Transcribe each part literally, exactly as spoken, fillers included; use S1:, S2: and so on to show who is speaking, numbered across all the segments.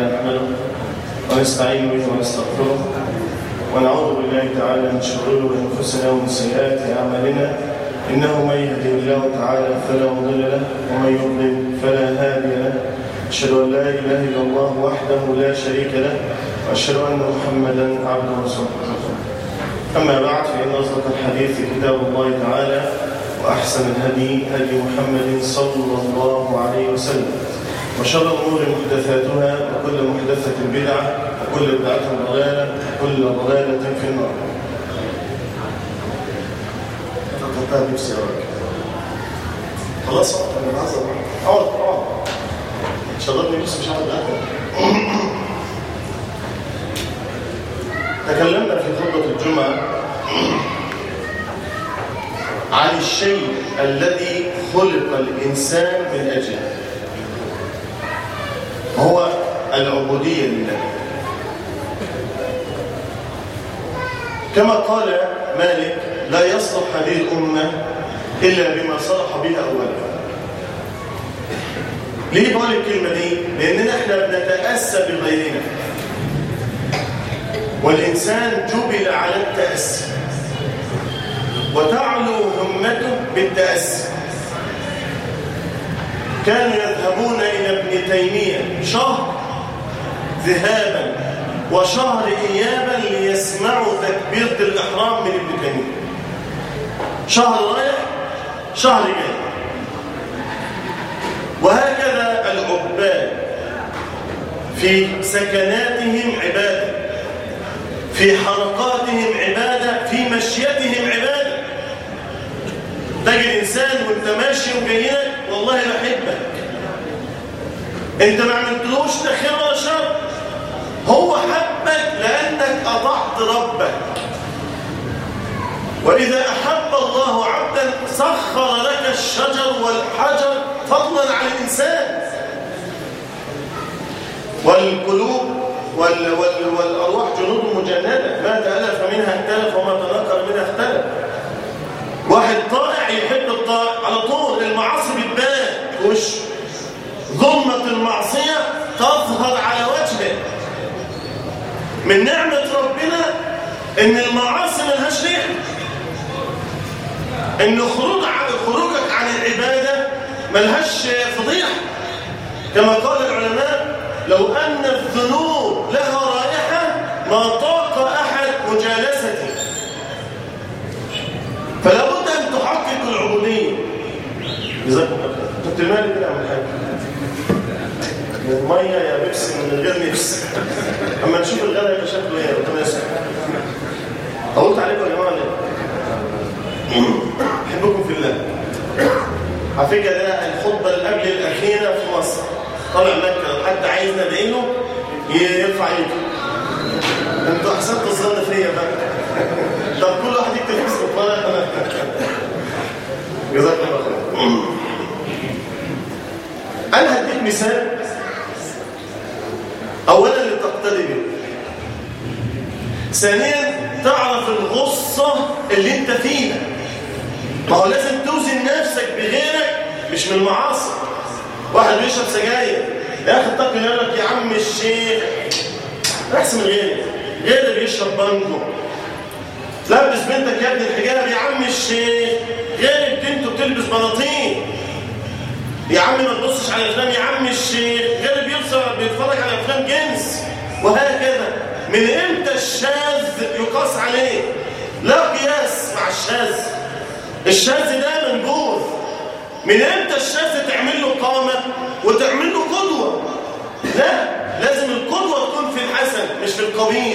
S1: تعالى نحمده ونستعين به ونستغفره ونعوذ بالله تعالى من شرور انفسنا ومن سيئات اعمالنا، انه من يهده الله تعالى فلا مضل له ومن يضلل فلا هادي له. اشهد ان لا اله الا الله وحده لا شريك له، واشهد ان محمدا عبده ورسوله. اما بعد، فان اصدق الحديث كتاب الله تعالى، واحسن الهدي هدي محمد صلى الله عليه وسلم، وشر الامور محدثاتها، وكل محدثه بدعه، وكل بدعه ضلاله، وكل ضلاله في النار. تقطع نفسي وراك خلاص. انا بعذر اقعد اقعد شربني بس مش هقعد اكل. تكلمنا في خطبه الجمعه عن الشيء الذي خلق الانسان من اجله، هو العبودية لله. كما قال مالك: لا يصلح هذه الأمة إلا بما صلح بها أولا. ليه بقول الكلمة دي؟ لأننا احنا بنتأسى بغيرنا، والإنسان جبل على التأسي، وتعلو همته بالتأسي. كانوا يذهبون إلى ابن تيمية شهر ذهابا وشهر إيابا ليسمعوا تكبيرة الإحرام من ابن تيمية. شهر رايح شهر جاي. وهكذا العباد في سكناتهم عبادة، في حركاتهم عبادة، في مشيتهم عبادة. تجد إنسان وانت ماشي وجايلك: والله بحبك، انت ما عملتلوش لا خير ولا شر، هو حبك لأنك أطعت ربك. وإذا أحب الله عبدا سخر لك الشجر والحجر فضلا عن الإنسان. والقلوب وال وال والأرواح جنود مجندة، ما تألف منها اختلف وما تنكر منها اختلف. واحد طائع يحب الطائع على طول، المعاصي بتبان في وشه، ظلمة المعصية تظهر على وجهه. من نعمة ربنا إن المعاصي ملهاش ريحة، إن خروج عن خروجك عن العبادة ملهاش فضيحة. كما قال العلماء: لو أن الذنوب لها رائحة ما طاق أحد مجالستي. فلا بد أن تحقق العبودية. جزاكم الله خير. كنت مالي كده أعمل حاجة من مية يا بيبسي من غير نفس. أما نشوف الغلا يبقى شكله إيه. ربنا يسلمك. طولت عليكم يا جماعة ليه؟ أحبكم في الله. على فكرة ده الخطبة اللي قبل الأخيرة في مصر. طالع مكة، حد عايز ندعي له يرفع ايده. انتوا أحسنتوا الظن فيا بقى. طب كل واحد يكتب اسمه. طالع أنا. جزاك الله خير. أنا هديك مثال أولا لتقتدي به، ثانيا تعرف الغصة اللي انت فيها. ما هو لازم توزن نفسك بغيرك، مش من المعاصي. واحد بيشرب سجاير، يا أخي اتقي الله، يقول لك: يا عم الشيخ احسن من غيرك. غيرك بيشرب بانجو. تلبس بنتك يا ابن الحجاب، يا عم الشيخ غيرك بنته بتلبس بناطيل. يا عم ما تبصش على افلام، يا عم الشيخ غير بيتفرج على افلام جنس. وهكذا. من امتى الشاذ يقاس عليه؟ لا قياس مع الشاذ. الشاذ ده منبوذ. من امتى الشاذ تعمل له قامه وتعمل له قدوه؟ لا، لازم القدوه تكون في الحسن مش في القبيح.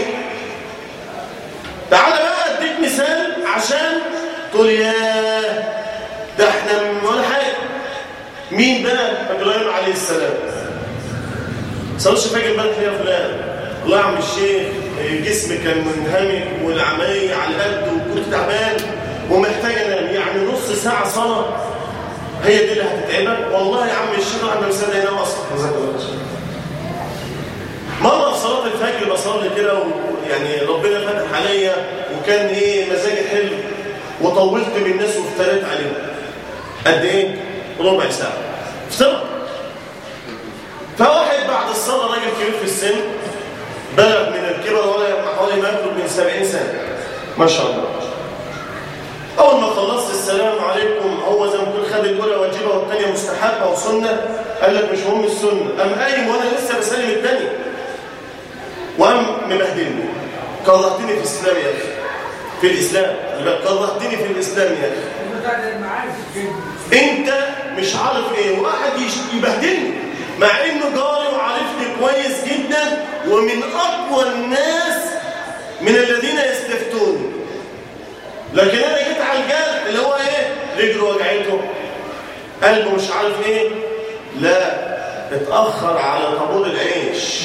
S1: تعال بقى اديك مثال عشان تقول: ياه ده احنا ولا حاجه. مين بقى؟ ابراهيم عليه السلام. صارش فاكر بالك ليه يا فلان؟ الله يا عم الشيخ جسمي كان منهمك والعمليه على القد وكنت تعبان ومحتاج انام، يعني نص ساعه صلاه هي دي اللي هتتعبك؟ والله يا عم الشيخ احنا مش مصدق ينام اصلا. جزاك الله خير. مره في صلاه الفجر بصلي كده، ويعني ربنا فتح عليا وكان ايه مزاجي حلو، وطولت من الناس وافتريت عليهم. قد ايه؟ ربع ساعه. افترى. فواحد بعد الصلاه راجل كبير في السن، بلغ من الكبر ولا حوالي ما يبلغ من سبعين سنة ما شاء الله. أول ما خلصت السلام عليكم، هو زي ما تقول خد الأولى واجبة والثانية مستحبة وسنة، قال لك مش مهم السنة، قام قايم وأنا لسه بسلم الثانية وقام مبهدلني. كرهتني في الإسلام يا أخي، في الإسلام كرهتني في الإسلام يا أخي. أنت مش عارف إيه واحد يبهدلني مع إنه جاري وعارفني كويس جدا ومن أقوى الناس من الذين يستفتوني، لكن أنا جيت على الجرح اللي هو إيه؟ رجله وجعته، قلبه مش عارف إيه. لا، اتأخر على طابور العيش،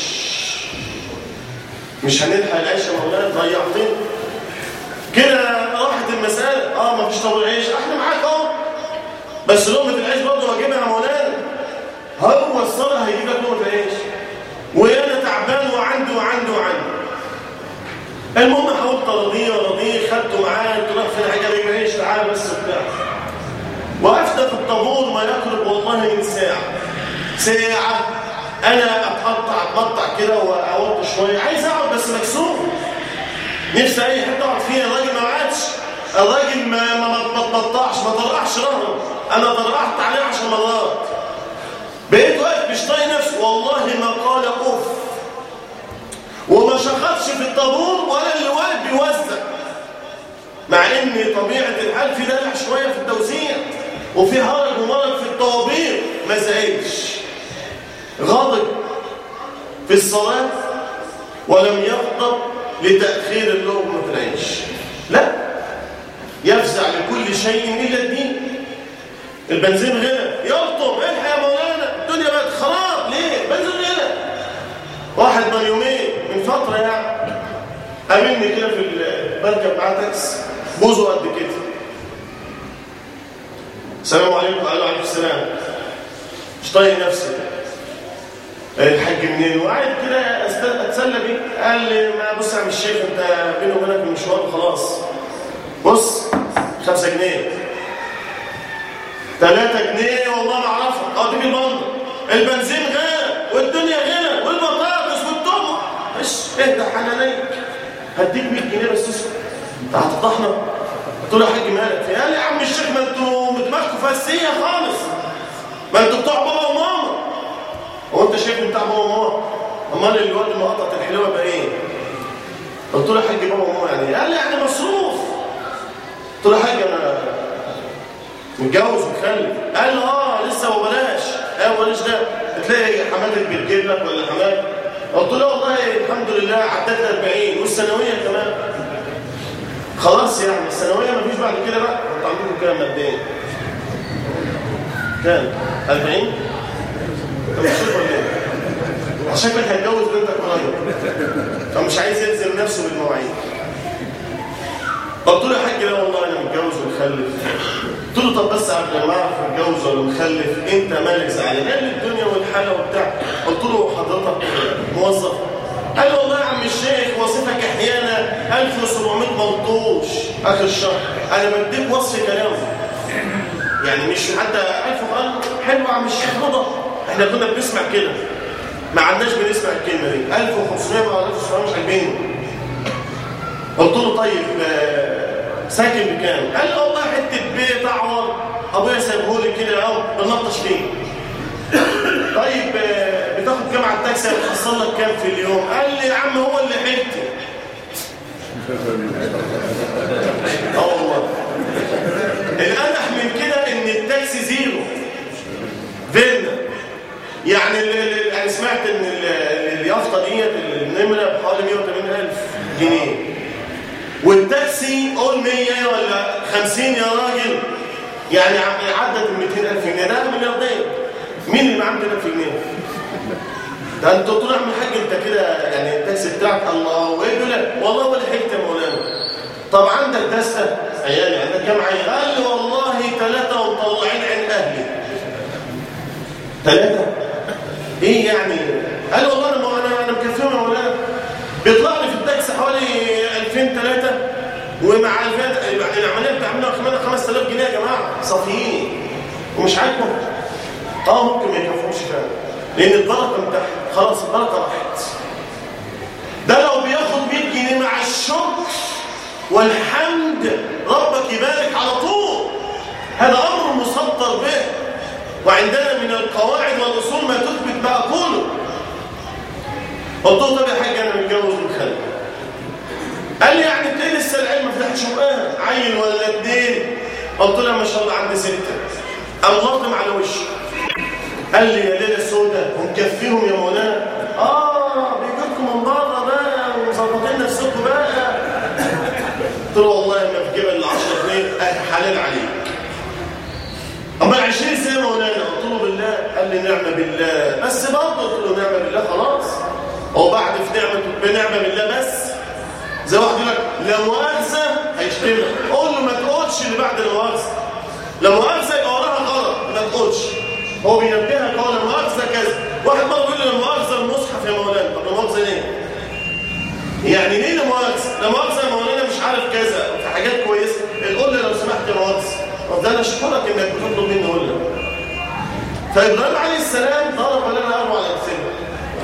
S1: مش هنلحق العيش يا مولانا، ضيعتني كده راحت المسألة. اه ما فيش طابور عيش، احنا معاك اهو، بس لقمة العيش برضه واجبها يا مولانا. هو الصلاة هيجيب لك لقمة العيش، وانا تعبان وعندي وعندي وعندي. المهم حاولت ارضيه ارضيه، خدته معايا، قلت له فين حاجه رجل عيش، تعالى بس وبتاع. وقفت في الطابور ما يقرب والله من ساعه ساعه، انا اتقطع اتقطع كده واوطي شويه، عايز اقعد بس مكسور، نفسي اي حته اقعد فيها. الراجل ما قعدش، الراجل ما ما ما تقطعش، ما طرقعش رهنه، انا طرقعت عليه عشر مرات. بقيت واقف مش طايق نفسي، والله ما قال اوف، وما شخصش في الطابور ولا اللي واقف بيوزع، مع ان طبيعه الحال في دلع شويه في التوزيع وفي هرج ومرض في الطوابير، ما زعلش، غاضب في الصلاه ولم يغضب لتاخير اللقمه في العيش، لا، يفزع لكل شيء الا الدين. البنزين غلى، يلطم، الحق يا مولانا الدنيا بقت خراب، ليه؟ بنزين غلى. واحد من يومين من فتره يعني قابلني كده في بركب معاه تاكسي، بوزه قد كده. السلام عليكم، قال له عليكم السلام. مش طايق نفسي، الحاج منين؟ وقاعد كده اتسلى بيه. قال لي ما بص يا عم الشيخ، انت بيني وبينك المشوار خلاص، بص خمسة جنيه ثلاثة جنيه والله ما اعرفها، اقعد بيه البندر، البنزين غالي والدنيا غالي والبطاطس والطمع، مش اهدى حنانيك، هديك مية جنيه بس اسكت، انت هتفضحنا؟ قلت له يا حاج مالك؟ قال لي يا عم الشيخ ما انتوا دماغكم فاسيه خالص، ما انتوا بتوع بابا وماما. هو انت شايف بتاع بابا وماما؟ امال الواد المقطط الحلوه بقى ايه؟ قلت له يا حاج بابا وماما يعني ايه؟ قال لي يعني مصروف. قلت له يا حاج انا متجوز ومخلف. قال له اه لسه وبلاش. اه بلاش ده تلاقي حماتك بتجيب لك ولا حماتك. قلت له والله الحمد لله عدت أربعين والثانويه كمان. خلاص يعني الثانويه مفيش بعد كده بقى. انتوا عندكم كام ماديا؟ كام؟ أربعين؟ طب شوف ولا ايه؟ شكلك هتجوز بنتك قريب. طب مش عايز يلزم نفسه بالمواعيد. قلت له يا حاج لا والله انا متجوز ومخلف. قلت له طب بس قبل ما اعرف متجوز ولا مخلف انت مالك زعلان؟ قال لي الدنيا والحاله وبتاع. قلت له حضرتك موظف؟ قال لي والله يا عم الشيخ وظيفتك احيانا ألف وسبعمية ملطوش اخر الشهر. انا بديك وصف كلامه يعني مش حتى ألف وقال حلو يا عم الشيخ رضا. احنا كنا بنسمع كده ما عندناش بنسمع الكلمه دي. ألف وخمسمية ولا ألف وسبعمية مش عاجبيني. قلت له طيب ساكن بكام؟ قال لي والله حته بيت اعور ابويا سايبهولي كده اهو بنلطش فيه. طيب بتاخد كام على التاكسي؟ هتحصل لك كام في اليوم؟ قال لي يا عم هو اللي حيلتي. اه والله الأنح من كده ان التاكسي زيرو فيلا. يعني انا سمعت ان اليافطه ديت النمره بحوالي مية وتمانين ألف جنيه والتاكسي قول مية ولا خمسين يا راجل، يعني عدت ال ميتين ألف جنيه. ده ملياردير. مين اللي معاه ميتين ألف جنيه؟ ده انت قلت له يا عم الحاج انت كده يعني التاكسي بتاعك الله وايه لك والله ولا حته يا مولانا. طب عندك دسته عيالي؟ عندك كام عيال؟ قال لي والله ثلاثه ومطلعين عين اهلي. ثلاثه؟ ايه يعني؟ قال لي والله انا انا انا مكفيهم يا مولانا. بيطلع لي في التاكسي حوالي ألفين ثلاثة ومع يعني العمليه بتعملها كمان خمسة آلاف جنيه يا جماعه صافيين ومش عاجبهم. اه ممكن ما يكفوش فعلا لان البركه من تحت خلاص البركه راحت. الشكر والحمد ربك يبارك على طول. هذا أمر مسطر به، وعندنا من القواعد والأصول ما تثبت ما أقوله. قلت له طب يا حاج أنا متجوز ومخلف. قال لي يعني انت لسه العلم ما فتحتش بقى عيل ولا اتنين؟ قلت له ما شاء الله عندي ستة. قام لطم على وشي قال لي يا ليلة سودة ومكفيهم يا مولانا. اه بيجيبكم من بره بقى ومظبطين نفسكم بقى. قلت له والله ما في جبل العشرة جنيه حلال عليك. اما عشرين سنة مولانا. قلت له بالله. قال لي نعمة بالله بس برضه. قلت له نعمة بالله خلاص. هو بعد في نعمة بنعمة بالله بس زي واحد يقول لك لا مؤاخذة هيشتمك. قول له ما تقولش اللي بعد لا مؤاخذة. لا مؤاخذة يبقى وراها غلط ما تقولش. هو بينبهك هو لا مؤاخذة كذا. واحد مرة بيقول لي لا مؤاخذة المصحف يا مولانا. طب لا مؤاخذة ليه؟ يعني ليه لا مؤاخذة؟ لا مؤاخذة يا مولانا مش عارف كذا في حاجات كويسة. قول لي لو سمحت يا مؤاخذة. طب ده انا اشكرك انك بتطلب مني قول لي. فإبراهيم عليه السلام ضرب لنا أربع أمثلة.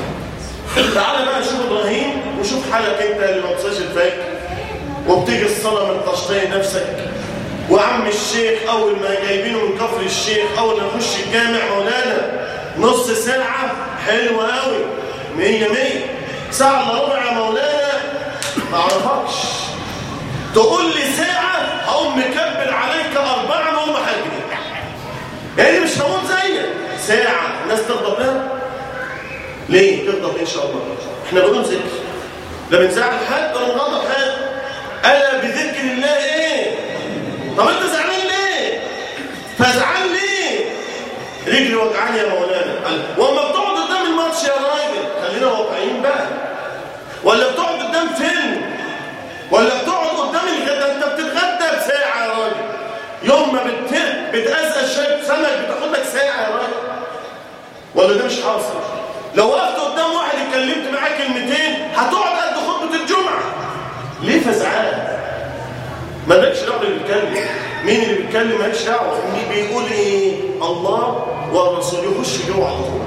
S1: تعال بقى شوف إبراهيم وشوف حالك أنت اللي ما تصيش الفجر وبتيجي الصلاة من تشطيب نفسك. وعم الشيخ أول ما جايبينه من كفر الشيخ أول ما يخش الجامع مولانا نص ساعة حلوة قوي مية مية. ساعة إلا ربع يا مولانا ما أعرفكش. تقول لي ساعة هقوم مكبر عليك أربعة وهم حاجبين. يعني مش هموت زيك. ساعة الناس تغضب لها ليه؟ تغضب إن شاء الله. إحنا بدون ذكر لا بنزعل حد ولا بنغضب حد. ألا بذكر الله إيه؟ طب أنت زعلان ليه؟ فزعلان ليه؟ رجلي وجعاني يا مولانا. وأما بتقعد قدام الماتش يا راجل خلينا واقعيين بقى. ولا بتقعد قدام فيلم ولا بتقعد قدام الغدا. أنت بتتغدى بساعة يا راجل. يوم ما بتأزأ شاي سمك بتاخد لك ساعة يا راجل. ولا ده مش حاصل؟ لو وقفت قدام واحد اتكلمت معاه كلمتين هتقعد قد خطبة الجمعة. ليه فزعان؟ ما لكش دعوه اللي بيتكلم. مين اللي بيتكلم مالكش دعوه. مين بيقول ايه؟ الله والرسول. يخش جوه على طول.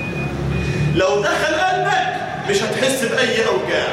S1: لو دخل قلبك مش هتحس باي اوجاع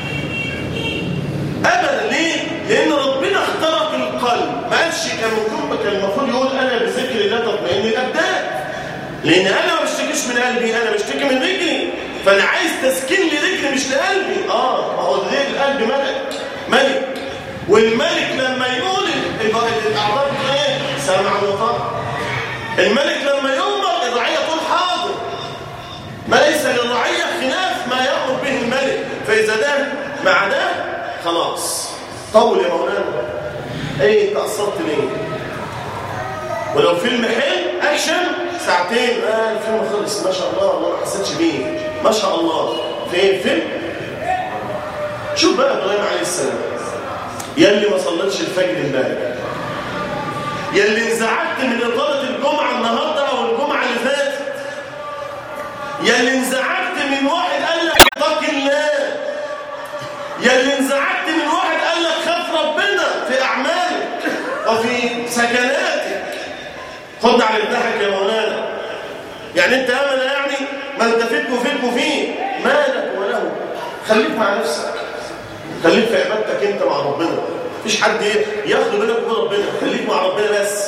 S1: ابدا. ليه؟ لان ربنا اخترق القلب. ما قالش كان ممكن كان المفروض يقول انا بذكر الله تطمئن الابدان. لان انا ما بشتكيش من قلبي انا بشتكي من رجلي. فانا عايز تسكين لرجلي مش لقلبي. اه ما هو القلب ملك ملك. والملك لما يقول الاعضاء ايه؟ سمعا وطاعة. الملك لما يؤمر الرعيه تقول حاضر. ما ليس للرعيه خلاف ما يامر به الملك. فاذا ده مع ده خلاص. طول يا مولانا. ايه تاثرت ليه؟ ولو فيلم حلو اكشن ساعتين اه الفيلم خلص ما شاء الله والله ما حسيتش بيه ما شاء الله. فين فيلم؟ شوف بقى ابراهيم عليه السلام يلي ما صليتش الفجر امبارح. يلي انزعجت من اطاله الجمعه النهارده او الجمعه اللي فاتت. يلي انزعجت من واحد قال لك اتق الله. يلي انزعجت من واحد قال لك خاف ربنا في اعمالك وفي سكناتك. خد على ابنك يا مولانا. يعني انت امل يعني ما انت فيك وفيك وفيه مالك وله. خليك مع نفسك. خليك في عبادتك انت مع ربنا. مفيش حد ياخد بينك وبين ربنا. خليك مع ربنا بس.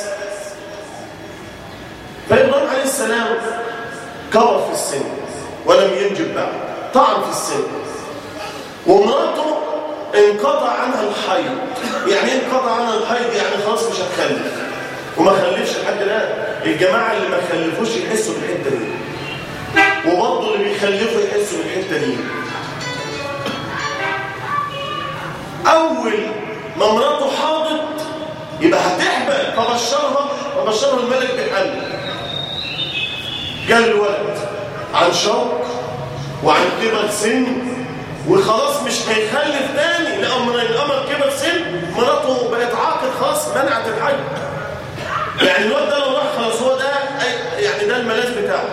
S1: فإبراهيم عليه السلام كبر في السن ولم ينجب بعد. طعن في السن. ومراته انقطع عنها الحيض. يعني انقطع عنها الحيض يعني خلاص مش هتخلف. وما خلفش لحد الان. الجماعه اللي ما خلفوش يحسوا بالحته دي. وبرضه اللي بيخلفوا يحسوا بالحته دي. اول ما مراته حاضت يبقى هتحبل. فبشرها فبشرها الملك بحمل. جال الولد عن شوق وعن كبر سن وخلاص مش هيخلف تاني. لأمر الأمر كبر سن مراته بقت عاقل خلاص منعت الحج. يعني الواد ده لو راح خلاص هو ده يعني ده الملاذ بتاعه.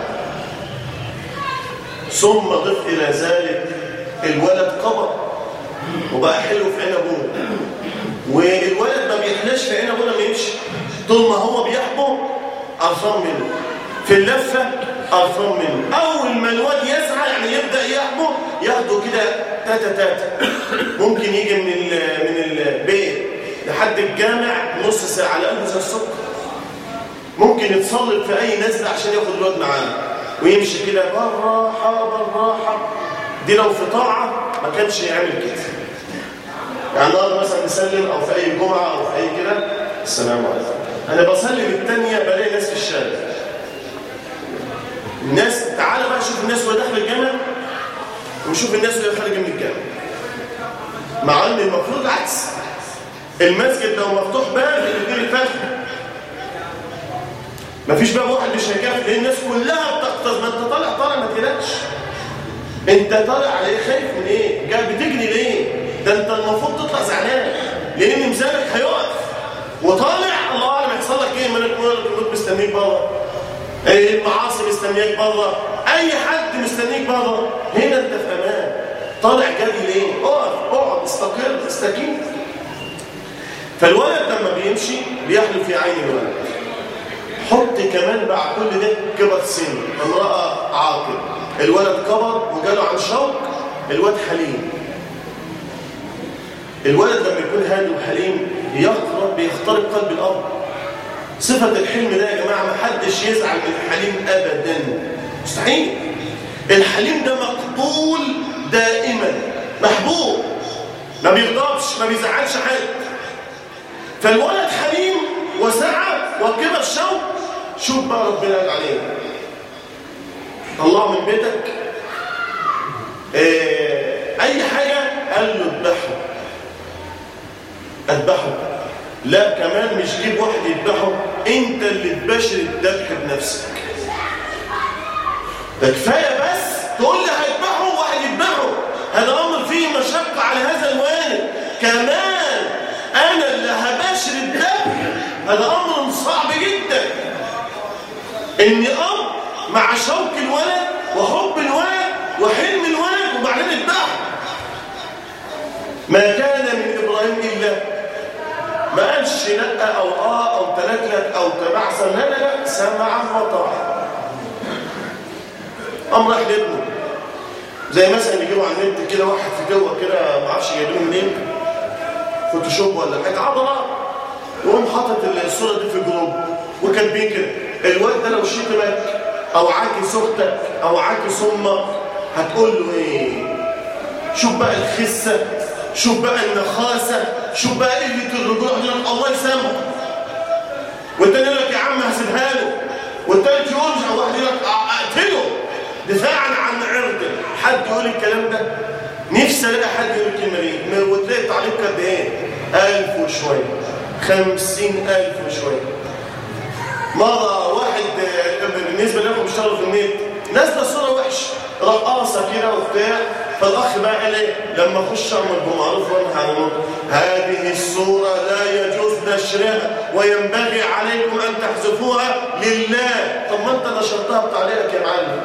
S1: ثم ضف إلى ذلك الولد كبر وبقى حلو في عين ابوه. والولد ما بيحلاش في عين ابوه لما يمشي. طول ما هو بيحبه قرفان منه. في اللفه قرفان منه. اول ما الواد يسعى يعني يبدا يحبه ياخدوا كده تاتا تاتا. ممكن يجي من من البيت لحد الجامع نص ساعه على قلبه زي السكر. ممكن يتصلب في اي نزله عشان ياخد الواد معاه ويمشي كده بالراحه بالراحه. دي لو في طاعه ما كانش يعمل كده. يعني النهارده مثلا نسلم او في اي جمعه او في اي كده السلام عليكم، انا بسلم الثانيه بلاقي ناس في الشارع. الناس تعالى بقى شوف الناس وهي داخل الجامع وشوف الناس وهي خارجه من الجامع. مع ان المفروض عكس، المسجد لو مفتوح باب الاثنين الفتح، مفيش باب واحد مش هيكفي لان الناس كلها بتقتز. ما انت طالع طالع ما تقلقش، انت طالع على ايه؟ خايف من ايه؟ جاي بتجري ليه؟ ده انت المفروض تطلع زعلان لان ميزانك هيقف وطالع الله اعلم هيحصل لك ايه. ملك الموت مستنيك بره، المعاصي مستنياك بره، اي حد مستنيك بره. هنا انت في امان. طالع جري ليه؟ اقف اقعد استقر استكين. فالولد لما بيمشي بيحلو في عين الولد. حط كمان بعد كل ده كبر سن، امراه عاقل، الولد كبر وجاله عن شوق، الواد حليم. الولد لما يكون هادي وحليم بيخترق بيخترق قلب الاب. صفه الحلم ده يا جماعه ما حدش يزعل من الحليم ابدا، مستحيل. الحليم ده مقبول دائما، محبوب، ما بيغضبش ما بيزعلش حد. فالولد حليم وسعى وكبر شوق. شوف بقى ربنا قال عليه طلعه من بيتك اه اي حاجه قال له اذبحه اذبحه. لا كمان مش جيب واحد يذبحه، انت اللي تباشر الذبح بنفسك. ده كفايه بس تقول لي هيذبحه واحد يذبحه، هذا امر فيه مشقه على هذا الوالد. كمان انا اللي هباشر الذبح، هذا امر صعب جدا. ان اب مع شوق الولد وحب الولد وحلم الولد وبعدين الذبح. ما كان من ابراهيم الا، ما قالش لا او اه او تلكلك او تبعثا، لا لا لا، سمعا وطاعه. قام راح لابنه، زي مثلا يجيبوا على النت كده واحد في جوه كده ما اعرفش جايبينه منين، فوتوشوب ولا حاجه عضله، وقام حاطط الصوره دي في الجروب وكاتبين كده الواد ده لو شتمك او عاكس اختك او عاكس امك هتقول له ايه؟ شوف بقى الخسه، شوف بقى النخاسه، شوف بقى قله الرجوع دي، الله يسامحه. والتاني يقول لك يا عم هسيبها له، والتالت يقول مش واحد يقول لك اقتله دفاعا عن عرضه. حد يقول الكلام ده؟ نفسي الاقي حد يقول الكلمه دي. وتلاقي تعليق قد ايه؟ ألف وشويه، خمسين ألف وشويه. مرة واحد بالنسبة لكم بيشتغلوا في النت نازله صورة وحشة رقاصة كده وبتاع، فالأخ بقى قال ايه لما أخش أمر بمعروف وأنهى عن المنكر، هذه الصورة لا يجوز نشرها وينبغي عليكم أن تحذفوها لله. طب ما أنت نشرتها بتعليقك يا معلم،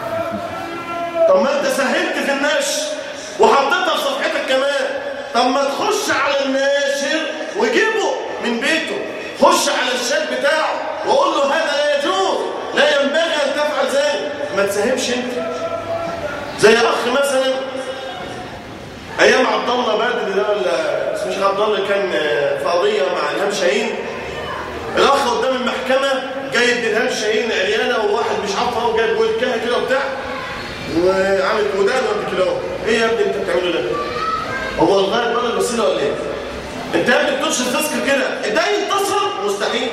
S1: طب ما أنت سهلت في النشر وحطيتها في صفحتك كمان، طب ما تخش على الناشر وجيبه من بيته، خش على الشات بتاعه وقول له هذا لا يجوز، لا ينبغي أن تفعل ذلك. ما تساهمش انت. زي اخ مثلا ايام عبد الله بدر ده ولا اسمه مش عبد الله، كان في قضيه مع الهام شاهين، الاخ قدام المحكمه جايب الهام شاهين عريانه وواحد مش عارف اهو جايب جوه الكهه كده وبتاع وعامل ودان قد كده. ايه يا ابني انت بتعمله ده؟ هو الغايه بره الوسيله ولا ايه؟ انت يا ابني بتنشر تذكر كده، ده ينتصر مستحيل،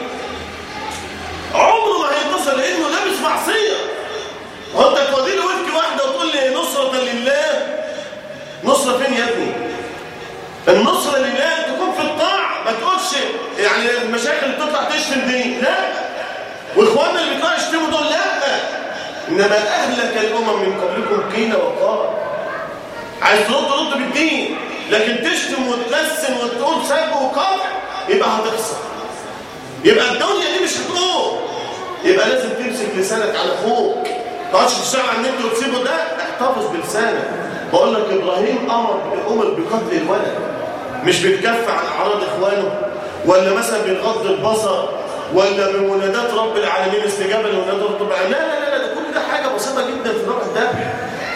S1: عمره ما هينتصر لانه لابس معصيه. هو انت تودي له وفك واحده وتقول لي نصره لله؟ نصره فين يا ابني؟ النصره لله تكون في الطاعه، ما تقولش يعني المشاكل اللي بتطلع تشتم دي، لا، واخواننا اللي بيطلعوا يشتموا دول لا، انما اهلك الامم من قبلكم قيل وقال. عايز ترد رد بالدين، لكن تشتم وتلسن وتقول سب وقطع يبقى هتخسر، يبقى الدنيا دي مش هتقوم. يبقى لازم تمسك لسانك على اخوك، ما تقعدش تشتغل على النت وتسيبه، ده احتفظ بلسانك. بقول لك ابراهيم امر امر بقتل الولد، مش بيتكفى عن اعراض اخوانه، ولا مثلا بيغض البصر، ولا بمنادات رب العالمين استجابه لمنادات رب العالمين. لا لا لا، ده كل ده حاجه بسيطه جدا في نوع الذبح.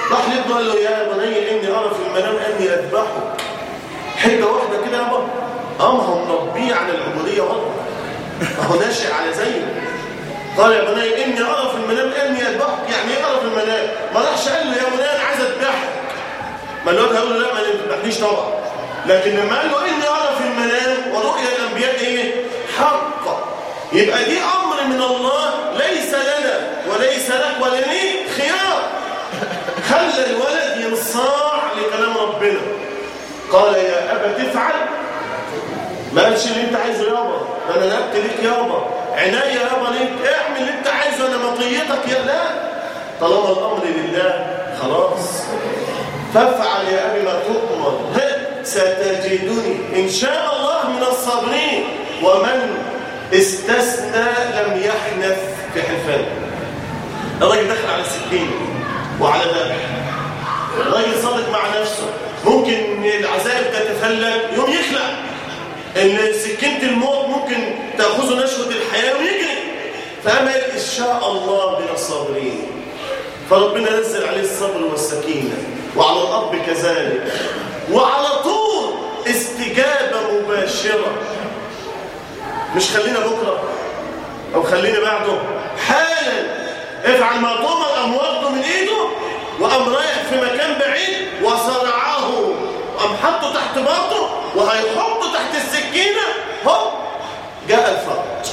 S1: راح لابنه قال له يا بني اني ارى في المنام اني اذبحك. حته واحده كده يابا، اه ما هو مربيه على العبوديه برضه، ما هو ناشئ على زيه. قال يا بني اني ارى في المنام اني اذبحك، يعني ايه ارى في المنام؟ ما راحش قال له يا بني انا عايز اذبحك، ما الواد هيقول له لا ما تذبحنيش طبعا. لكن لما قال له اني ارى في المنام ورؤيا الانبياء ايه؟ حق. يبقى دي امر من الله ليس لنا وليس لك ولا لي خيار. خلى الولد ينصاع لكلام ربنا. قال يا ابا تفعل، ما قالش اللي انت عايزه يابا، انا نبت ليك يابا، عناية يابا ليك، اعمل اللي انت عايزه، انا مطيتك يا لا. طالما الامر لله خلاص. فافعل يا ابي ما تؤمر ستجدني ان شاء الله من الصابرين. ومن استثنى لم يحنث في حلفان. الراجل دخل على السكين وعلى ذبح، الراجل صادق مع نفسه، ممكن العذاب تتفلت يوم يخلع ان سكينه الموت ممكن تاخذه نشوه الحياه ويجري، فامل ان شاء الله من الصابرين. فربنا نزل عليه الصبر والسكينه، وعلى الاب كذلك، وعلى طول استجابه مباشره. مش خلينا بكره او خلينا بعده، حالا افعل ما تؤمر. قام واخده من ايده وقام رايح في مكان بعيد وصرعه، قام حطه تحت باطه وهيحطه تحت السكينه، هوب جاء الفرج.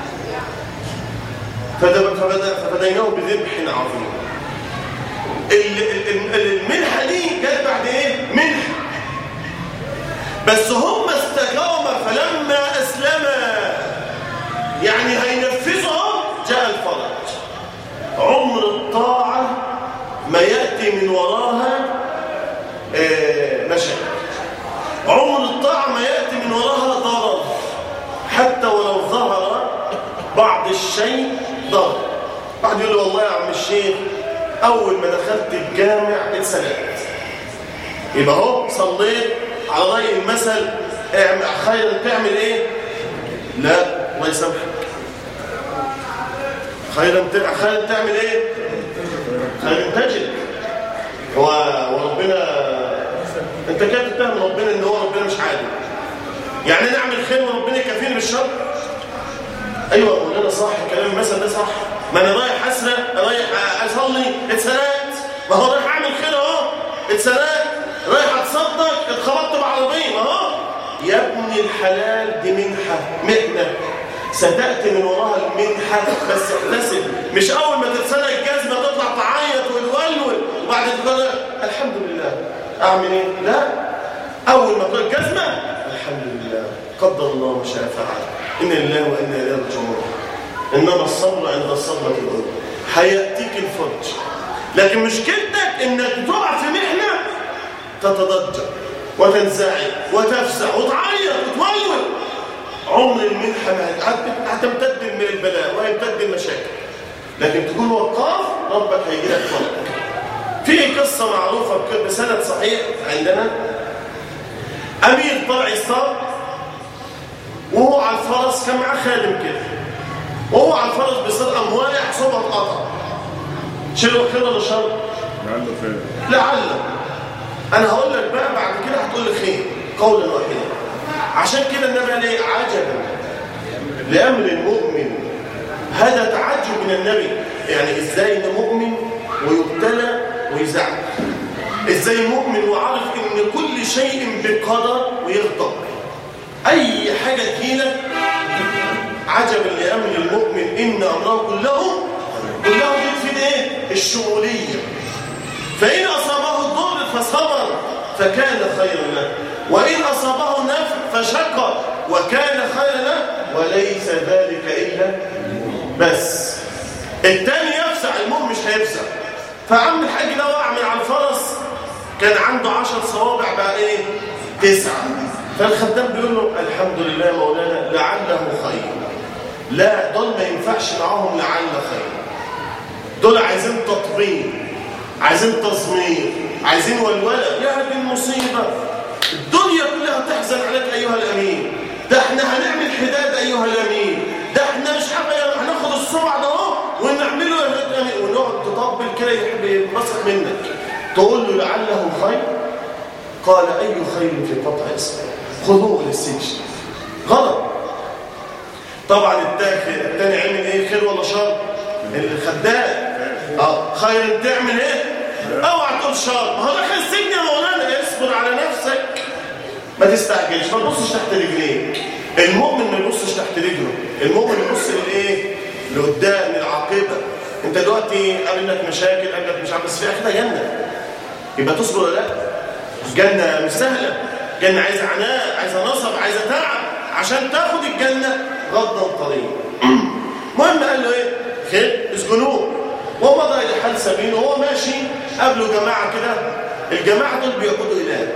S1: ففديناه بذبح عظيم. المنحه دي جت بعد ايه؟ منحه. بس هم استقاموا فلما اسلما، يعني هينفذوا، جاء الفرج. عمر الطاعه ما ياتي من وراها مشاكل. عمر الطاعه ما ياتي من وراها ضرر، حتى ولو ظهر بعض الشيء ضرر. بعد يقول له والله يا عم الشيخ اول ما دخلت الجامع اتسلقت. يبقى اهو صليت على راي المثل خيرا تعمل ايه؟ لا الله يسامحك، خيرا خيرا تعمل ايه؟ خيرا تجد. هو وربنا انت كده تتهم ربنا ان هو ربنا مش عادل، يعني انا اعمل خير وربنا يكفيني بالشر؟ ايوه مولانا صح، كلام المثل ده صح. ما انا رايح اسرق، رايح اصلي اتسرقت، ما هو رايح اعمل خير اهو اتسرقت، رايح اتصدق اتخبطت بعربيه، ما هو يا ابن الحلال دي منحه، مهنه ستاتي من وراها المنحه، بس احتسب. مش اول ما تتسرق الجزمه تطلع تعيط وتولول وبعد كده الحمد لله اعمل ايه؟ لا، اول ما تطلع الجزمه الحمد لله قدر الله ما شاء فعل، ان لله وانا اليه راجعون. انما الصبر عند الصدمه الاولى، هياتيك الفرج. لكن مشكلتك انك تقع في محنه تتضجر وتنزعج وتفزع وتعيط وتولول. عمر المنحه ما هتمتد من البلاء وهيمتد المشاكل، لكن تكون وقاف ربك هيجي لك فرج. في قصه معروفه بسند صحيح عندنا، امير طلع يصطاد وهو على الفرس، كان معاه خادم كده، وهو على الفرس بيصطاد قام واقع صوبه اتقطع. شيله خير ولا شر؟ لعله خير. لعله. انا هقول لك بقى بعد كده هتقول لي خير قولا واحدا. عشان كده النبي قال ايه؟ عجبا لامر المؤمن. هذا تعجب من النبي، يعني ازاي ان مؤمن ويبتلى ويزعل؟ ازاي مؤمن وعارف ان كل شيء بقدر ويغضب؟ اي حاجه تجيلك عجبا لامر المؤمن ان امره كله كله بتفيد ايه؟ الشموليه. فان اصابه الضر فصبر فكان خيرا له، وان اصابه نفع فشكر وكان خيرا له، وليس ذلك الا بس. الثاني يفزع، المؤمن مش هيفزع. فعم الحاج ده وقع من على الفرس، كان عنده عشر صوابع بقى ايه؟ تسعه. فالخدام بيقول له الحمد لله مولانا لعله خير. لا، دول ما ينفعش معاهم لعل خير، دول عايزين تطبيق، عايزين تصمير، عايزين ولوله. يا دي المصيبه، الدنيا كلها تحزن عليك ايها الامين، ده احنا هنعمل حداد ايها الامين، ده احنا مش حاجه هناخد الصبع ده اهو ونعمله يا امين، ونقعد تطبل كده يحب ينبسط منك. تقول له لعله خير؟ قال أي خير في قطع إصبع؟ خذوه للسجن. غلط. طبعا الثاني عمل ايه؟ خير ولا شر؟ الخدام. اه خير تعمل ايه؟ اوعى تقول شر. ما هو دخل السجن يا مولانا. اصبر على نفسك، ما تستعجلش، ما تبصش تحت رجليك. المؤمن ما يبصش تحت رجله، المؤمن يبص لايه؟ لقدام، للعاقبه. انت دلوقتي قابلك مشاكل، قابلك مش عارف، بس في اخرها جنه. يبقى تصبر ولا لا؟ الجنه مش سهله، جنه عايزه عناء، عايزه نصب، عايزه تعب عشان تاخد الجنه غضا طريق. المهم قال له ايه؟ خير اسجنوه. ومضى الى حال سبيله وهو ماشي قابله جماعه كده. الجماعه دول بيعبدوا اله.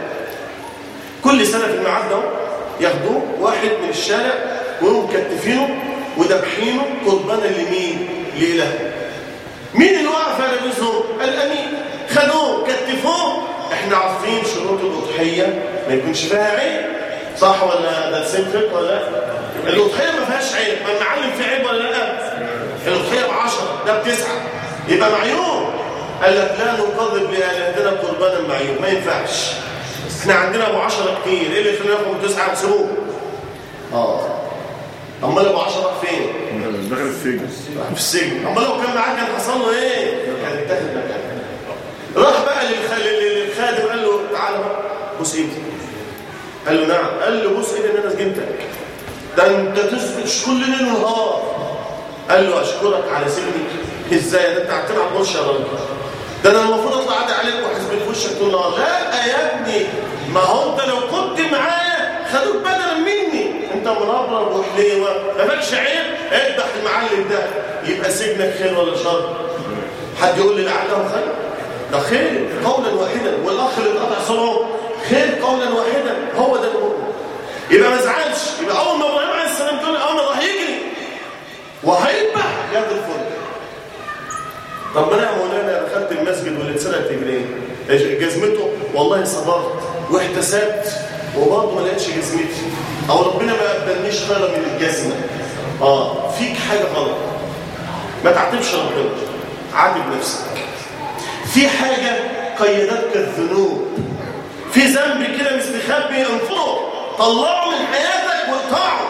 S1: كل سنه في الميعاد ده ياخدوه واحد من الشارع ويقوموا مكتفينه ودبحينه قربانا لمين؟ لاله. مين اللي واقف على جزهم؟ الامين. خدوه كتفوه. احنا عارفين شروط الاضحيه ما يكونش فيها عيب، صح ولا ده سنفك ولا لا؟ الاضحيه ما فيهاش عيب. ما المعلم في عيب ولا لا؟ الاضحيه بعشرة، ده بتسعه، يبقى معيوب. قال لك لا نقرب لآلهتنا قربانا معيوب، ما ينفعش. احنا عندنا ابو عشرة كتير، ايه اللي يخلينا ناخد تسعه نسيبوه؟ اه امال ابو عشرة فين؟
S2: دخل السجن.
S1: في السجن. امال لو كان معاه كان حصل له ايه؟ كان اتاخد مكانه. راح بقى للخادم قال له تعالى بقى بص ايدي. قال له نعم. قال له بص ايدي ان انا سجنتك، ده انت تسكت كل ليل ونهار. قال له اشكرك على سجني. ازاي؟ ده انت هتلعب بوش يا راجل، ده انا المفروض اطلع اعدي عليك واحسب في وشك طول النهار. لا يا ابني، ما هو انت لو كنت معايا خدوك بدلا مني. انت منبرر وحليوه، ما فيكش عيب. اذبح المعلم ده. يبقى سجنك خير ولا شر؟ حد يقول لي لعله خير؟ ده خير قولا واحدا. والاخ اللي اتقطع صبعه خير قولا واحدا. هو ده المؤمن. يبقى ما زعلش. يبقى اول ما ابراهيم عليه السلام تقول اول ما راح يجري وهيذبح يد الفل. طب ما انا يا مولانا دخلت المسجد واللي اتسرقت جنيه جزمته، والله صبرت واحتسبت وبرضه ما لقيتش جزمتي، او ربنا ما ابدلنيش خيرا من الجزمه. اه فيك حاجه غلط، ما تعاتبش ربنا، عاتب نفسك. في حاجه قيدتك الذنوب، في ذنب كده مستخبي انفره، طلعه من حياتك واقطعه.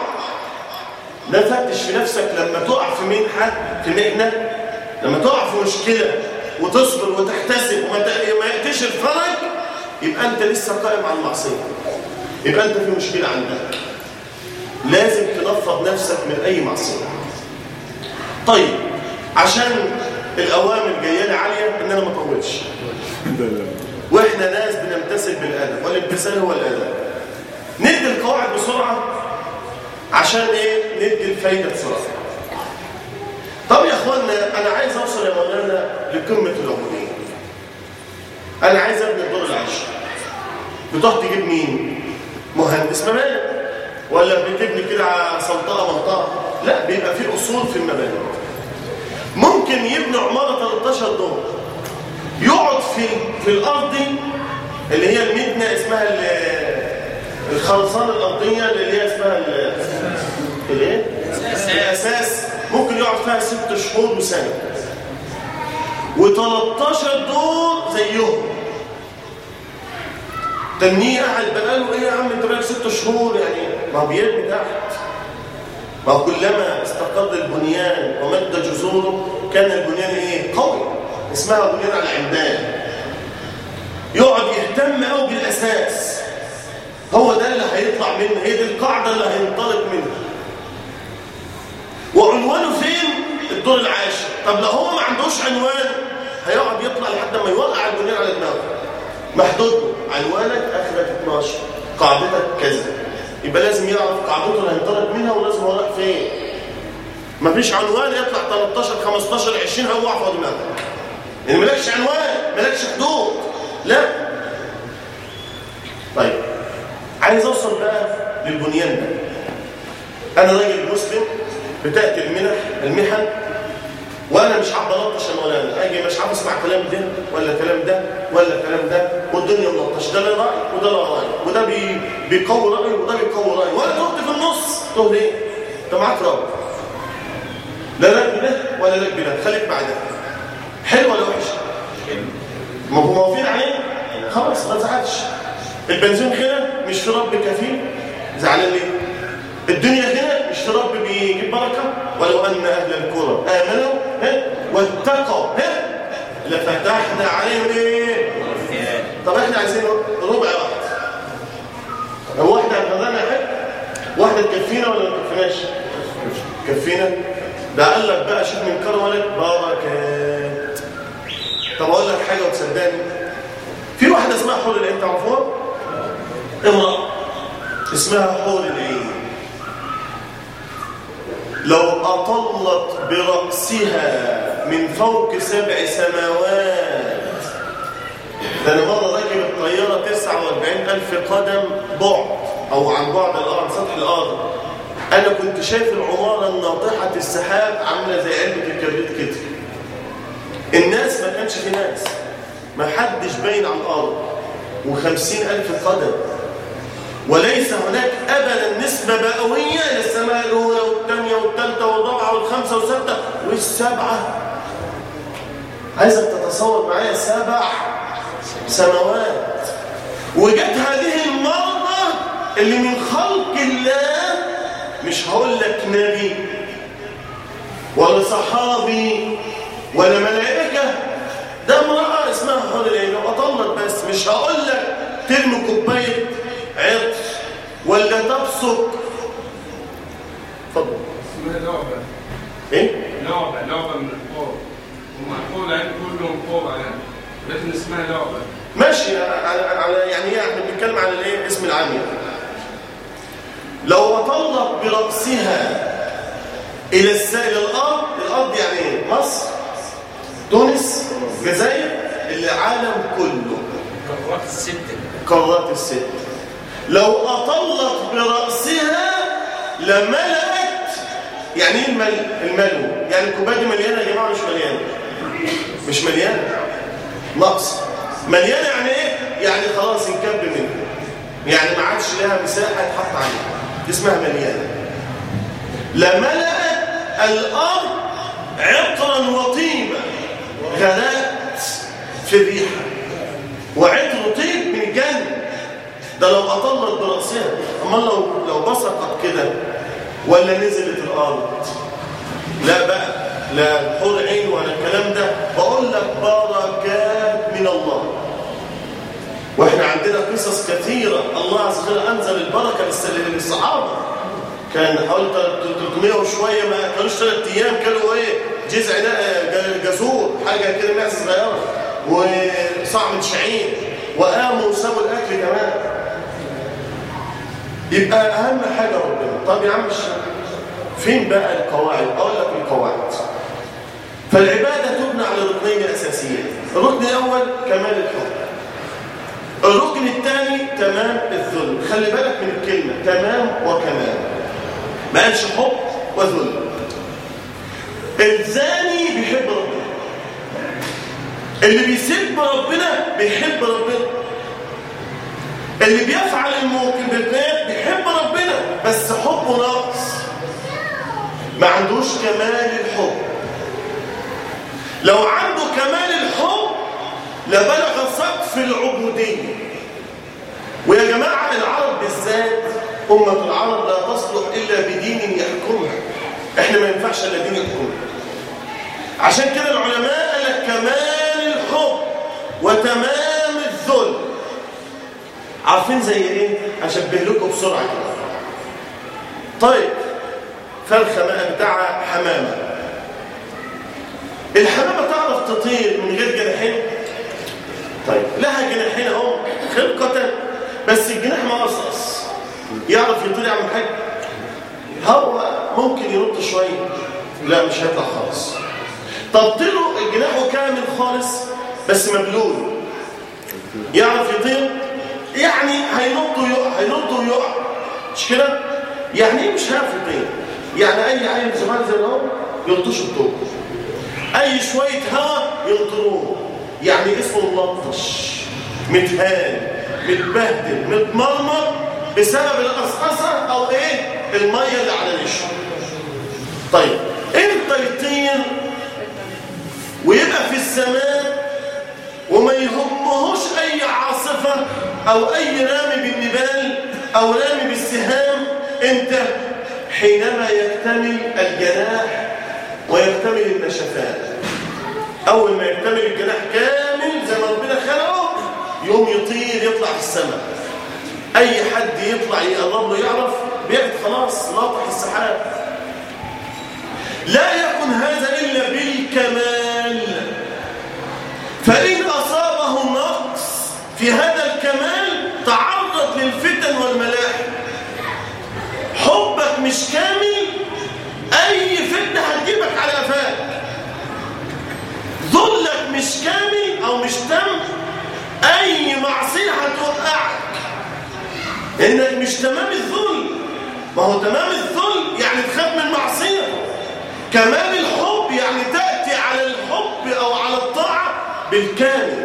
S1: لا فتش في نفسك لما تقع في منحه، في مهنه، لما تقع في مشكله وتصبر وتحتسب وما ياتيش الفرج، يبقى انت لسه قائم على المعصيه، يبقى انت في مشكله عندك. لازم تنفض نفسك من اي معصيه. طيب عشان الاوامر جايه لي عاليه ان انا ما اطولش، واحنا ناس بنمتثل بالادب، والامتثال هو الادب. ندي القواعد بسرعه عشان ايه؟ ندي الفايده بسرعه. طب يا اخوانا انا عايز اوصل يا مولانا لقمه العبوديه. انا عايز ابني الدور العاشر. بتروح تجيب مين؟ مهندس مباني، ولا بتبني كده سلطه منطقه؟ لا، بيبقى في اصول في المباني. ممكن يبني عماره ثلاثة عشر دور، يقعد في في الارض اللي هي المبنى اسمها الخرسانه الارضيه اللي هي اسمها الايه؟ الاساس. ممكن يقعد فيها ست شهور وسنه، وثلاثة عشر دور زيهم. تنيه قاعد بقاله ايه يا عم انت بقالك ست شهور يعني؟ ما هو بيبني تحت. ما هو كلما استقر البنيان ومد جذوره كان البنيان ايه؟ قوي. اسمها بنيان على العمدان. يقعد يهتم قوي بالاساس، هو ده اللي هيطلع منه، هي دي القاعده اللي هينطلق منها. وعنوانه فين؟ الدور العاشر. طب لو هو ما عندوش عنوان هيقعد يطلع لحد ما يوقع البنيان على دماغه. محدود له عنوانك اخرك اتناشر، قاعدتك كذا. يبقى لازم يعرف قاعدته اللي هينطلق منها ولازم هو رايح فين. مفيش عنوان يطلع ثلاثة عشر خمستاشر عشرين هيوقع في دماغك. يعني مالكش عنوان، مالكش حدود. لا. طيب عايز اوصل بقى للبنيان ده. انا راجل مسلم، بتاتي المنح المحن، وانا مش عارف الطش ولا انا اجي مش عارف اسمع كلام ده ولا كلام ده ولا كلام ده، والدنيا ملطش، ده له راي وده له راي، وده بي بيقوي راي وده بيقوي راي، وانا تهت في النص. تهت ليه؟ انت معاك راي، لا لك بده ولا لك بده، خليك مع ده. حلو ولا وحش؟ ما هو موافقين عليه خلاص ما تزعلش. البنزين كده مش في رب كفيل، زعلان ليه؟ الدنيا كده مش في رب بيجيب بركه. ولو ان اهل القرى امنوا واتقوا لفتحنا عليهم ايه؟ طب احنا عايزين ربع واحد. هو واحده هتغنى حاجه؟ واحده تكفينا ولا ما تكفيناش؟ تكفينا. ده قال لك بقى شوف من كرمك بركات. طب اقول لك حاجه وتصدقني، في واحده اسمها حور العين، تعرفوها؟ امراه اسمها حور العين لو اطلت براسها من فوق سبع سماوات. ده انا مره راكب الطياره تسعة وأربعين ألف قدم بعد او عن بعد الارض سطح الارض. انا كنت شايف العماره الناطحه السحاب عامله زي علبه الكبريت كده. الناس ما كانش في ناس، ما حدش باين على الارض، وخمسين ألف قدم، وليس هناك ابدا نسبه مئويه الى السماء الاولى والثانيه والثالثه والرابعه والخامسه والسادسه والسابعه. عايزك تتصور معايا سبع سماوات. وجت هذه المرة اللي من خلق الله، مش هقول لك نبي ولا صحابي ولا ملائكة، ده امرأة اسمها حور العين. لو أطلت بس مش هقول لك ترمي كوباية عطر ولا تبصق. اتفضل.
S2: اسمها لعبة.
S1: ايه؟
S2: لعبة لعبة من الفوق، ومعقول عين كلهم فوق يعني، لكن اسمها لعبة.
S1: ماشي على على يعني ايه، احنا بنتكلم على الايه؟ اسم العام. لو اطلت برأسها الى السائل الارض، الارض يعني ايه؟ مصر، تونس، الجزائر، العالم كله،
S3: قارات الستة.
S1: قارات الستة. لو اطلت برأسها لملأت. يعني ايه المل الملو؟ يعني الكوبايه دي مليانه يا جماعه مش مليانه؟ مش مليانه، ناقص. مليانه يعني ايه؟ يعني خلاص انكب منها، يعني ما عادش لها مساحه تحط عليها، اسمها مليانه. لملأت الارض عطرا وطيبا، غلات في الريحه، وعطر طيب من الجنه. ده لو اطلت براسها. اما لو لو بسقط كده ولا نزلت الارض، لا بقى لا حور عين ولا الكلام ده. بقول لك بركات من الله. واحنا عندنا قصص كثيره. الله عز وجل انزل البركه للصحابه. كان حوالي ثلاثمائة وشويه، ما كانوش ثلاث ايام، كانوا ايه؟ جذع جزور، حاجه كده معزه صغيره، وصعمه شعير، وقاموا وسابوا الاكل كمان. يبقى اهم حاجه ربنا. طب يا عم فين بقى القواعد؟ اقول لك القواعد. فالعباده تبنى على ركنين اساسيين. الركن الاول كمال الحب، الركن الثاني تمام الذل. خلي بالك من الكلمه تمام وكمال، ما قالش حب وذل. الزاني بيحب ربنا، اللي بيسب ربنا بيحب ربنا، اللي بيفعل الموكبات بيحب ربنا، بس حبه ناقص، ما عندوش كمال الحب. لو عنده كمال الحب لبلغ سقف العبودية. ويا جماعة العرب بالذات، أمة العرب لا تصلح إلا بدين يحكمها. إحنا ما ينفعش إلا دين يحكمها. عشان كده العلماء قال لك كمال الحب وتمام الذل. عارفين زي إيه؟ أشبه لكم بسرعة كده. طيب فرخة بقى بتاع حمامة. الحمامة تعرف تطير من غير جناحين؟ طيب لها جناحين اهو خلقة، بس الجناح مقصص. يعرف يطير يعمل حاجة؟ هو ممكن ينط شوية، لا مش هيطلع خالص. طب طيره الجناح كامل خالص بس مبلول، يعرف يطير؟ يعني هينط ويقع، هينط ويقع، مش كده؟ يعني ايه مش هيعرف يطير؟ يعني اي عيل زمان زي ده يلطش الطوب، اي شويه هواء ينطروه، يعني اسمه ملطش، متهان، متبهدل، متمرمر بسبب القصقصه او ايه؟ الميه اللي على وشه. طيب امتى يطير ويبقى في السماء وما يهمهوش أي عاصفة أو أي رامي بالنبال أو رامي بالسهام. أنت حينما يكتمل الجناح ويكتمل النشفان، أول ما يكتمل الجناح كامل زي ما ربنا خلقه يوم يطير يطلع في السماء. أي حد يطلع يقرب له يعرف بيقعد خلاص لاطح السحاب. لا يكن هذا إلا بالكمال. فإن أصابه نقص في هذا الكمال تعرض للفتن والملاحم. حبك مش كامل، أي فتنة هتجيبك على قفاك. ذلك مش كامل أو مش تم، أي معصية هتوقعك. إنك مش تمام الذل. ما هو تمام الذل يعني تخاف من معصية. كمال الحب يعني تأتي على الحب أو على الطاعة بالكامل.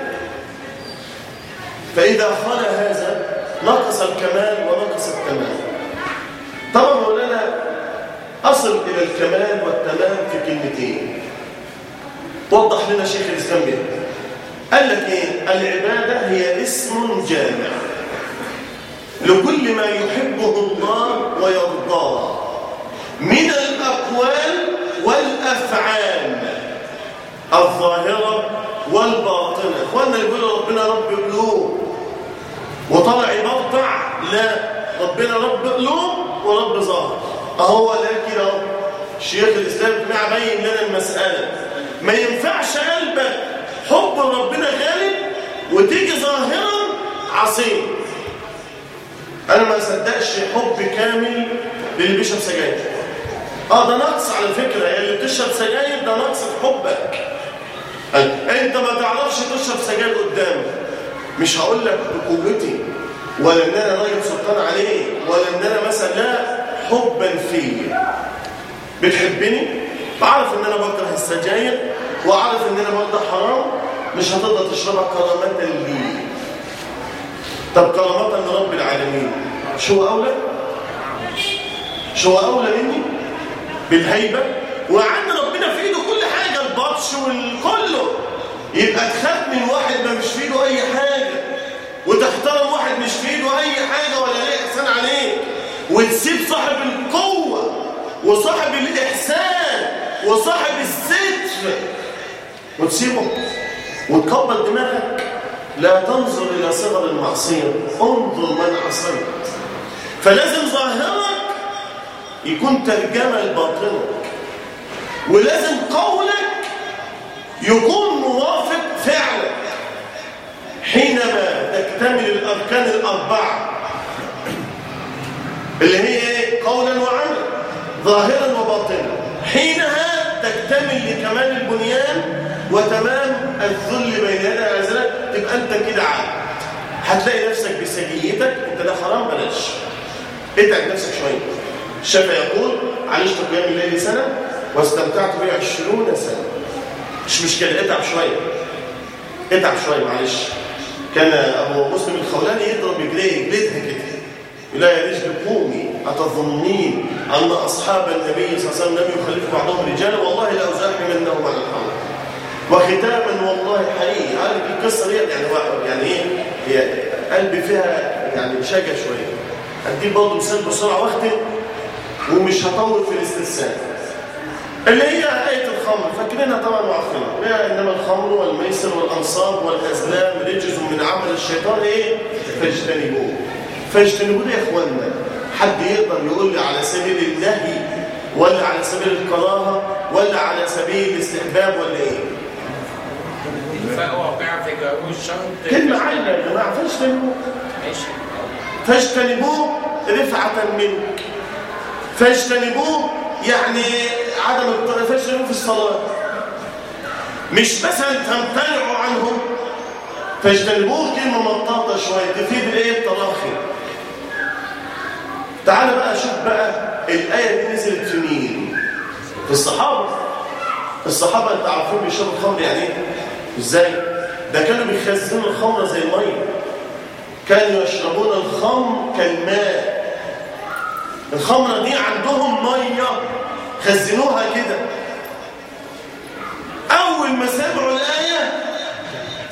S1: فإذا خلا هذا نقص الكمال ونقص التمام. طبعا مولانا أصل إلى الكمال والتمام في كلمتين وضح لنا شيخ الإسلام بها. قال لك إيه؟ العبادة هي اسم جامع لكل ما يحبه الله ويرضاه من الأقوال والأفعال الظاهرة والباطنة. إخواننا يقولوا ربنا رب قلوب وطلع يبطع، لا، ربنا رب قلوب ورب ظاهر. أهو ده كده شيخ الإسلام ابن بين لنا المسألة. ما ينفعش قلبك حب ربنا غالب وتيجي ظاهرا عصيم. أنا ما أصدقش حب كامل للي بيشرب سجاير. اه ده نقص على فكرة. يعني اللي بتشرب سجاير ده نقص في حبك. انت ما تعرفش تشرب سجاير قدامك. مش هقول لك بقوتي ولا ان انا راجل سلطان عليه ولا ان انا مثلا، لا، حبا فيا. بتحبني، بعرف ان انا بكره السجاير واعرف ان انا برضه حرام، مش هتقدر تشربها كرامة لي. طب كرامة لرب العالمين شو اولى؟ شو اولى مني؟ بالهيبة. وعند ربنا في ايده كل حاجة، البطش والكله. يبقى تخاف من واحد ما مش في ايده اي حاجة، وتحترم واحد مش في ايده اي حاجة ولا ليه احسان عليك، وتسيب صاحب القوة وصاحب الاحسان وصاحب الستر وتسيبه وتكبر دماغك. لا تنظر الى صغر المعصية، انظر من عصيت. فلازم ظاهرك يكون ترجمة لباطنك، ولازم قولك يكون موافق فعلك. حينما تكتمل الأركان الأربعة اللي هي ايه؟ قولا وعملا، ظاهرا وباطنا، حينها تكتمل لكمال البنيان وتمام الذل بين يدي العزلة. تبقى انت كده عاد هتلاقي نفسك بسجيتك. انت ده حرام، بلاش. اتعب نفسك شوية. الشافعي يقول: عشت قيام الليل سنة واستمتعت به عشرون سنة. مش مشكلة، اتعب شوية. اتعب شوية معلش. كان أبو مسلم الخولاني يضرب رجليه يجلدها كده، يقول: يا رجل قومي، أتظنين أن أصحاب النبي صلى الله عليه وسلم لم يخلف بعضهم رجالا؟ والله لأزاحمنهم على الحوض. وختاما والله حقيقي، عارف القصة دي يعني يعني إيه؟ هي قلبي فيها يعني شجع شوية. هديك برضه مثال بسرعة واختم، ومش هطول في الاسترسال. اللي هي آية الخمر، فاكرينها طبعا وعارفينها. إنما الخمر والميسر والأنصاب والأزلام رجز من عمل الشيطان، إيه؟ فاجتنبوه. فاجتنبوه يا إخواننا. حد يقدر يقول لي على سبيل النهي ولا على سبيل الكراهة ولا على سبيل الاستحباب ولا إيه؟ كلمة عايزة يا جماعة. فاجتنبوه. فاجتنبوه رفعة منك. فاجتنبوه يعني عدم الطريق. فاجتنبوه في الصلاة، مش مثلا تمتنعوا عنهم. فاجتنبوه كلمة مطاطة شوية تفيد الايه؟ التراخي. تعال بقى شوف بقى الآية دي نزلت في مين؟ في الصحابة. الصحابة انت عارفين بيشربوا الخمر يعني ايه؟ ازاي؟ ده كانوا بيخزنوا الخمر زي المية. كانوا يشربون الخمر كالماء. الخمرة دي عندهم مية خزنوها كده. أول ما سمعوا الآية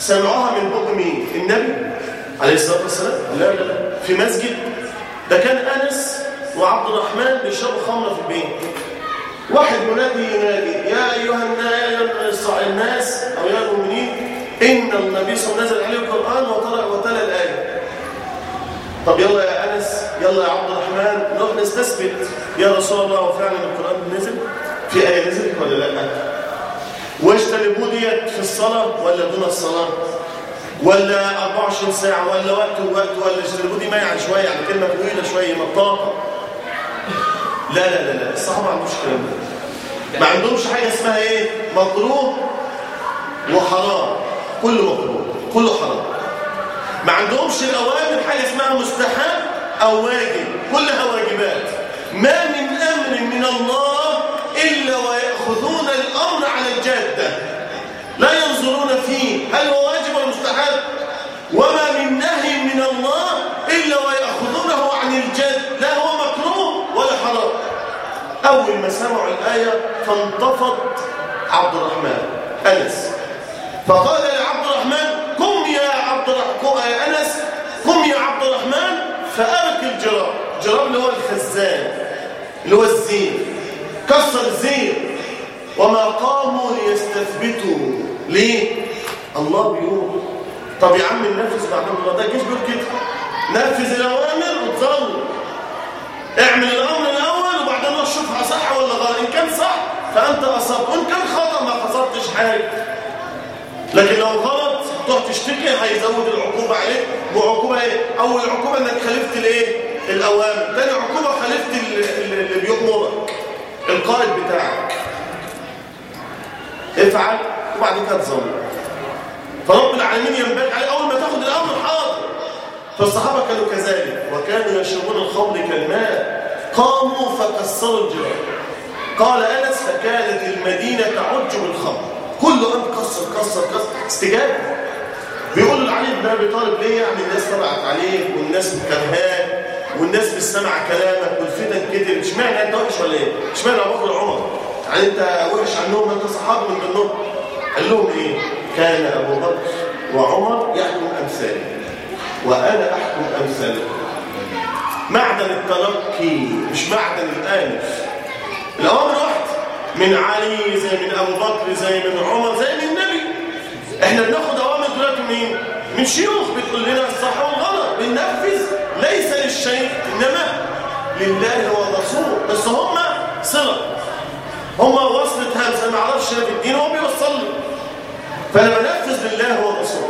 S1: سمعوها من بق مين؟ النبي عليه الصلاة والسلام؟ لا لا لا، في مسجد. ده كان أنس وعبد الرحمن بيشربوا خمرة في البيت. واحد منادي ينادي يا أيها الناس أو يا المؤمنين إن النبي صلى الله عليه وسلم نزل عليه القرآن وتلا وتلا الآية. طب يلا يا أنس، يلا يا عبد الرحمن، نروح نستثبت يا رسول الله وفعلا القرآن نزل؟ في آية نزلت ولا لا؟ واجتنبوا ديت في الصلاة ولا دون الصلاة؟ ولا أربعة وعشرين ساعة ولا وقت ووقت ولا اجتنبوا دي مايعة شوية يعني كلمة طويلة شوية مطاقة؟ لا لا لا لا، الصحابة ما عندهمش الكلام ده. ما عندهمش حاجة اسمها ايه؟ مكروه وحرام. كله مكروه كله حرام. ما عندهمش الأوامر حاجة اسمها مستحب أو واجب، كلها واجبات. ما من أمر من الله إلا ويأخذون الأمر على الجادة، لا ينظرون فيه هل هو واجب ولا مستحب. وما من نهي من الله إلا ويأخذونه عن الجد، لا هو مكروه ولا حرام. أول ما سمعوا الآية فانتفض عبد الرحمن أنس، فقال لعبد الرحمن قم يا عبد الرحمن يا أنس، قم يا عبد الرحمن فأرك الجراب. الجراب اللي هو الخزان اللي هو الزير، كسر الزير. وما قاموا ليستثبتوا. ليه؟ الله بيقول طب يا عم ننفذ بعد الله، ده الجيش بيقول كده نفذ الأوامر وتظل اعمل الأمر الأول وبعدين نشوفها صح ولا غلط. إن كان صح فأنت أصبت، وإن كان خطأ ما خسرتش حاجة. لكن لو غلط تروح تشتكي هيزود العقوبة عليك. وعقوبة ايه؟ أول عقوبة انك خالفت الايه؟ الأوامر. تاني عقوبة خالفت اللي بيأمرك القائد بتاعك، افعل وبعد كده تظلم. فرب العالمين ينبغي عليه أول ما تاخد الأمر حاضر. فالصحابة كانوا كذلك، وكانوا يشربون الخمر كالماء، قاموا فكسروا الجبال. قال أنس فكانت المدينة تعج بالخمر، كله قام كسر كسر كسر استجابة. بيقولوا لعلي بن ابي طالب ليه يعني الناس طلعت عليك والناس مكرهاك والناس مش سامعه كلامك والفتن كتر، اشمعنى انت وحش ولا ايه؟ اشمعنى ابو بكر وعمر؟ يعني انت وحش عنهم، انت صحابي من ضمنهم. قال لهم ايه؟ كان ابو بكر وعمر يحكم امثالي وانا احكم امثالكم. معدن التلقي مش معدن الانف. الاوامر واحده، من علي زي من ابو بكر زي من عمر زي من النبي. احنا بناخد اوامر دلوقتي منين؟ من شيوخ بتقول لنا الصح والغلط، بننفذ ليس للشيخ انما لله والرسول. بس هم صله، هم وصلة همزه، ما اعرفش انا في الدين هو بيوصل لي، فانا بنفذ لله والرسول.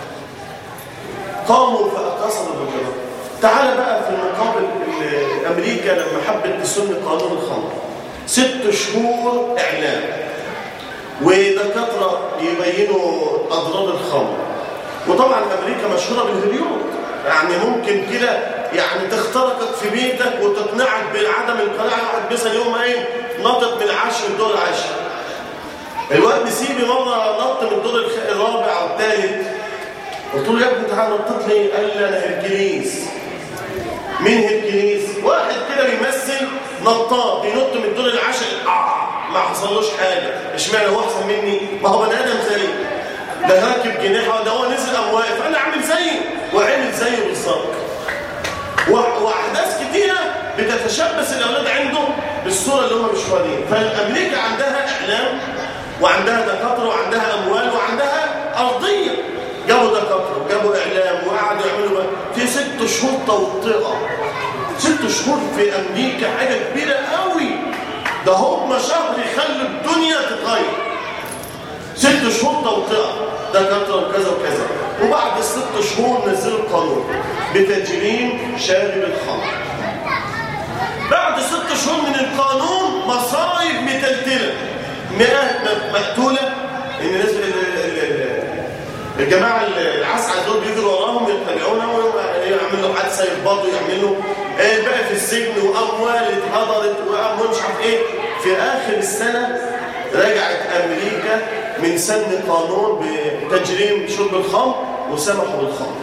S1: قاموا فاقصدوا بالجرام. تعال بقى في المقابل امريكا لما حبت تسن قانون الخمر، ست شهور اعلام ودكاتره يبينوا اضرار الخمر. وطبعا امريكا مشهوره بالهوليود، يعني ممكن كده يعني تخترقك في بيتك وتقنعك بعدم القناعه. واحد مثلا يوم قايم نطت من العاشر الدور العاشر، الواد نسيبي مره نط من الدور الرابع او الثالث، قلت له يا ابني تعالى نطت لي، قال لي انا هركليز. مين هركليز؟ واحد كده بيمثل نطاط بينط من الدور العاشر، اه ما حصلوش حاجه، اشمعنى هو احسن مني؟ ما هو بني ادم زيي، ده راكب جناحه، ده هو نزل قام واقف، انا عامل زيه وعامل زيه بالظبط. واحداث كتيره بتتشبث الاولاد عندهم بالصوره اللي هم مش فاضيين. فامريكا عندها اعلام وعندها دكاتره وعندها اموال وعندها ارضيه. جابوا دكاتره وجابوا اعلام وقعدوا يعملوا بقى في ست شهور توطئه. ست شهور في امريكا حاجه كبيره قوي، ده هم شهر يخلوا الدنيا تتغير. ست شهور توطئه دكاتره وكذا وكذا. وبعد الست شهور نزلوا القانون بتجريم شارب الخمر. بعد ست شهور من القانون مصايب متلتله، مئات مقتوله. ان الناس الجماعه العسعى دول بيجروا وراهم يتبعونهم ويعملوا حادثه يخبطوا يعملوا ايه بقى في السجن، واموال اتهدرت واموال مش عارف ايه. في اخر السنه رجعت امريكا من سن قانون بتجريم شرب الخمر وسمحوا بالخمر.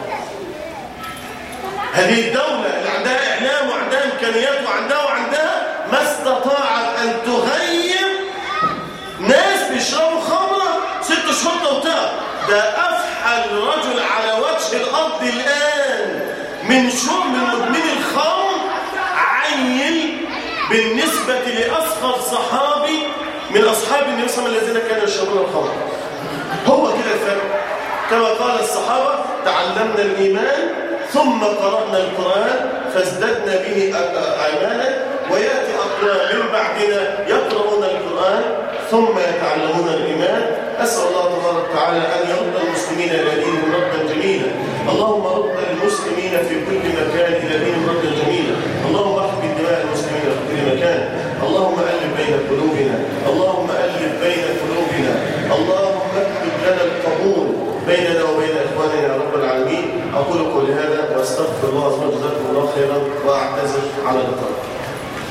S1: هذه الدوله اللي عندها اعلام وعندها امكانيات وعندها وعندها ما استطاعت ان تغير ناس بيشربوا خمره ست شهور توطئه. ده افحش أسحل رجل على وجه الأرض الآن من شرب مدمن الخمر عيل بالنسبة لأصغر صحابي من أصحاب النبي صلى الله عليه وسلم الذين كانوا يشربون الخمر. هو كده الفرق. كما قال الصحابة تعلمنا الإيمان ثم قرأنا القرآن فازددنا به أعمالا، ويأتي أقوام من بعدنا يقرؤون القرآن ثم يتعلمون الإيمان. أسأل الله تبارك وتعالى أن يرد المسلمين إلى